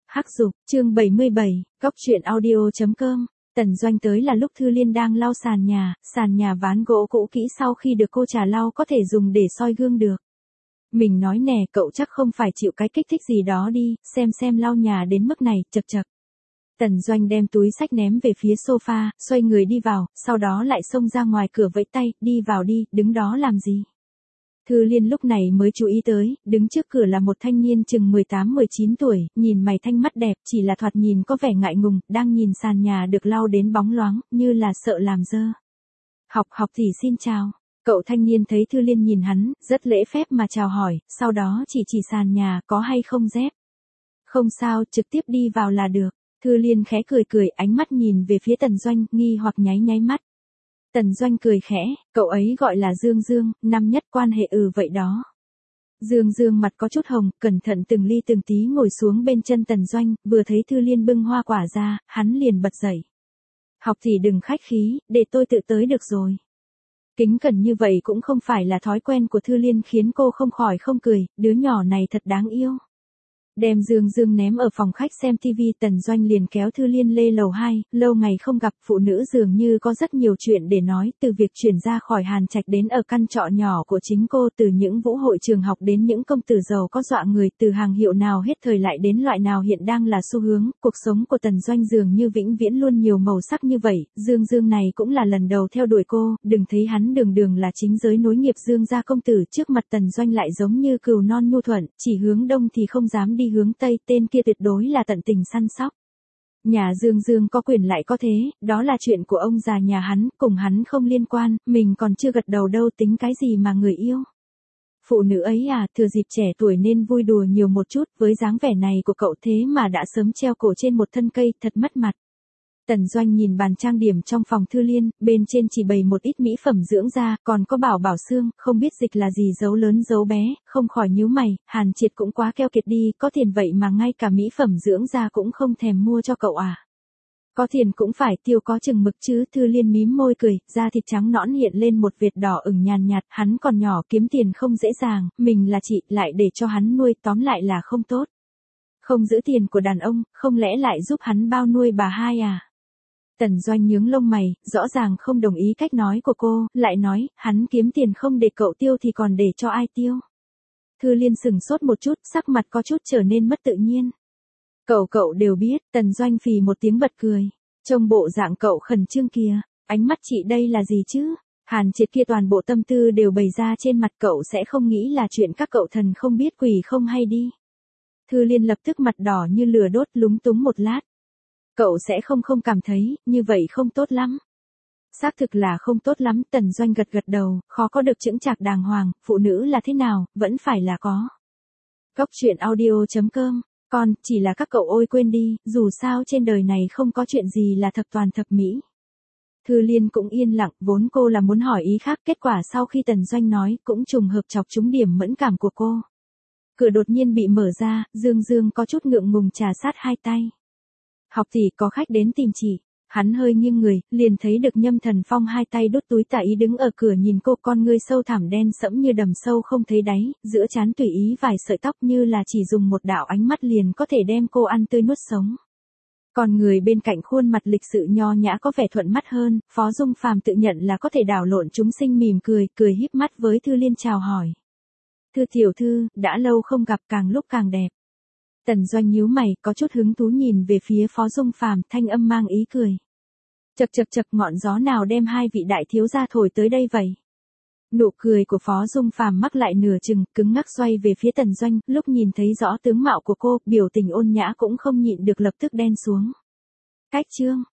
Hắc Dục, chương 77, Cóc truyện audio.com. Tần Doanh tới là lúc Thư Liên đang lau sàn nhà ván gỗ cũ kỹ sau khi được cô trà lau có thể dùng để soi gương được. Mình nói nè, cậu chắc không phải chịu cái kích thích gì đó đi, xem lau nhà đến mức này, chật chật. Tần Doanh đem túi xách ném về phía sofa, xoay người đi vào, sau đó lại xông ra ngoài cửa vẫy tay, đi vào đi, đứng đó làm gì? Thư Liên lúc này mới chú ý tới, đứng trước cửa là một thanh niên chừng 18-19 tuổi, nhìn mày thanh mắt đẹp, chỉ là thoạt nhìn có vẻ ngại ngùng, đang nhìn sàn nhà được lau đến bóng loáng, như là sợ làm dơ. Học thì xin chào. Cậu thanh niên thấy Thư Liên nhìn hắn, rất lễ phép mà chào hỏi, sau đó chỉ sàn nhà, có hay không dép. Không sao, trực tiếp đi vào là được. Thư Liên khẽ cười, ánh mắt nhìn về phía Tần Doanh, nghi hoặc nháy mắt. Tần Doanh cười khẽ, cậu ấy gọi là Dương, năm nhất quan hệ vậy đó. Dương mặt có chút hồng, cẩn thận từng ly từng tí ngồi xuống bên chân Tần Doanh, vừa thấy Thư Liên bưng hoa quả ra, hắn liền bật dậy. Học thì đừng khách khí, để tôi tự tới được rồi. Kính cẩn như vậy cũng không phải là thói quen của Thư Liên khiến cô không khỏi không cười, đứa nhỏ này thật đáng yêu. Đem Dương ném ở phòng khách xem TV, Tần Doanh liền kéo Thư Liên lên lầu 2, lâu ngày không gặp, phụ nữ dường như có rất nhiều chuyện để nói, từ việc chuyển ra khỏi Hàn Trạch đến ở căn trọ nhỏ của chính cô, từ những vũ hội trường học đến những công tử giàu có dọa người, từ hàng hiệu nào hết thời lại đến loại nào hiện đang là xu hướng, cuộc sống của Tần Doanh dường như vĩnh viễn luôn nhiều màu sắc như vậy, Dương này cũng là lần đầu theo đuổi cô, đừng thấy hắn đường là chính giới nối nghiệp Dương gia công tử, trước mặt Tần Doanh lại giống như cừu non nhu thuận, chỉ hướng đông thì không dám đi hướng tây, tên kia tuyệt đối là tận tình săn sóc. Nhà Dương có quyền lại có thế, đó là chuyện của ông già nhà hắn, cùng hắn không liên quan, mình còn chưa gật đầu đâu tính cái gì mà người yêu. Phụ nữ ấy à, thừa dịp trẻ tuổi nên vui đùa nhiều một chút, với dáng vẻ này của cậu thế mà đã sớm treo cổ trên một thân cây, thật mất mặt. Tần Doanh nhìn bàn trang điểm trong phòng Thư Liên, bên trên chỉ bày một ít mỹ phẩm dưỡng da, còn có bảo xương, không biết dịch là gì dấu lớn dấu bé, không khỏi nhíu mày, Hàn Triệt cũng quá keo kiệt đi, có tiền vậy mà ngay cả mỹ phẩm dưỡng da cũng không thèm mua cho cậu à. Có tiền cũng phải tiêu có chừng mực chứ, Thư Liên mím môi cười, da thịt trắng nõn hiện lên một vệt đỏ ửng nhàn nhạt, hắn còn nhỏ kiếm tiền không dễ dàng, mình là chị, lại để cho hắn nuôi, tóm lại là không tốt. Không giữ tiền của đàn ông, không lẽ lại giúp hắn bao nuôi bà hai à? Tần Doanh nhướng lông mày, rõ ràng không đồng ý cách nói của cô, lại nói, hắn kiếm tiền không để cậu tiêu thì còn để cho ai tiêu. Thư Liên sừng sốt một chút, sắc mặt có chút trở nên mất tự nhiên. Cậu đều biết, Tần Doanh phì một tiếng bật cười. Trông bộ dạng cậu khẩn trương kìa, ánh mắt chị đây là gì chứ? Hàn Triệt kia toàn bộ tâm tư đều bày ra trên mặt, cậu sẽ không nghĩ là chuyện các cậu thần không biết quỷ không hay đi. Thư Liên lập tức mặt đỏ như lửa đốt, lúng túng một lát. Cậu sẽ không cảm thấy, như vậy không tốt lắm. Xác thực là không tốt lắm, Tần Doanh gật đầu, khó có được chững chạc đàng hoàng, phụ nữ là thế nào, vẫn phải là có. Cóc truyện audio.com, còn, chỉ là các cậu ôi quên đi, dù sao trên đời này không có chuyện gì là thập toàn thập mỹ. Thư Liên cũng yên lặng, vốn cô là muốn hỏi ý khác, kết quả sau khi Tần Doanh nói, cũng trùng hợp chọc trúng điểm mẫn cảm của cô. Cửa đột nhiên bị mở ra, Dương có chút ngượng ngùng trà sát hai tay. Học thì có khách đến tìm chị. Hắn hơi nghiêng người, liền thấy được Nhâm Thần Phong hai tay đút túi tà ý đứng ở cửa nhìn cô, con ngươi sâu thẳm đen sẫm như đầm sâu không thấy đáy, giữa trán tùy ý vài sợi tóc như là chỉ dùng một đạo ánh mắt liền có thể đem cô ăn tươi nuốt sống. Còn người bên cạnh khuôn mặt lịch sự nho nhã có vẻ thuận mắt hơn, Phó Dung Phàm tự nhận là có thể đảo lộn chúng sinh, mỉm cười híp mắt với Thư Liên chào hỏi. Thư tiểu thư, đã lâu không gặp, càng lúc càng đẹp. Tần Doanh nhíu mày, có chút hứng thú nhìn về phía Phó Dung Phàm, thanh âm mang ý cười. Chật, ngọn gió nào đem hai vị đại thiếu gia thổi tới đây vậy? Nụ cười của Phó Dung Phàm mắc lại nửa chừng, cứng ngắc xoay về phía Tần Doanh, lúc nhìn thấy rõ tướng mạo của cô, biểu tình ôn nhã cũng không nhịn được lập tức đen xuống. Cách chương.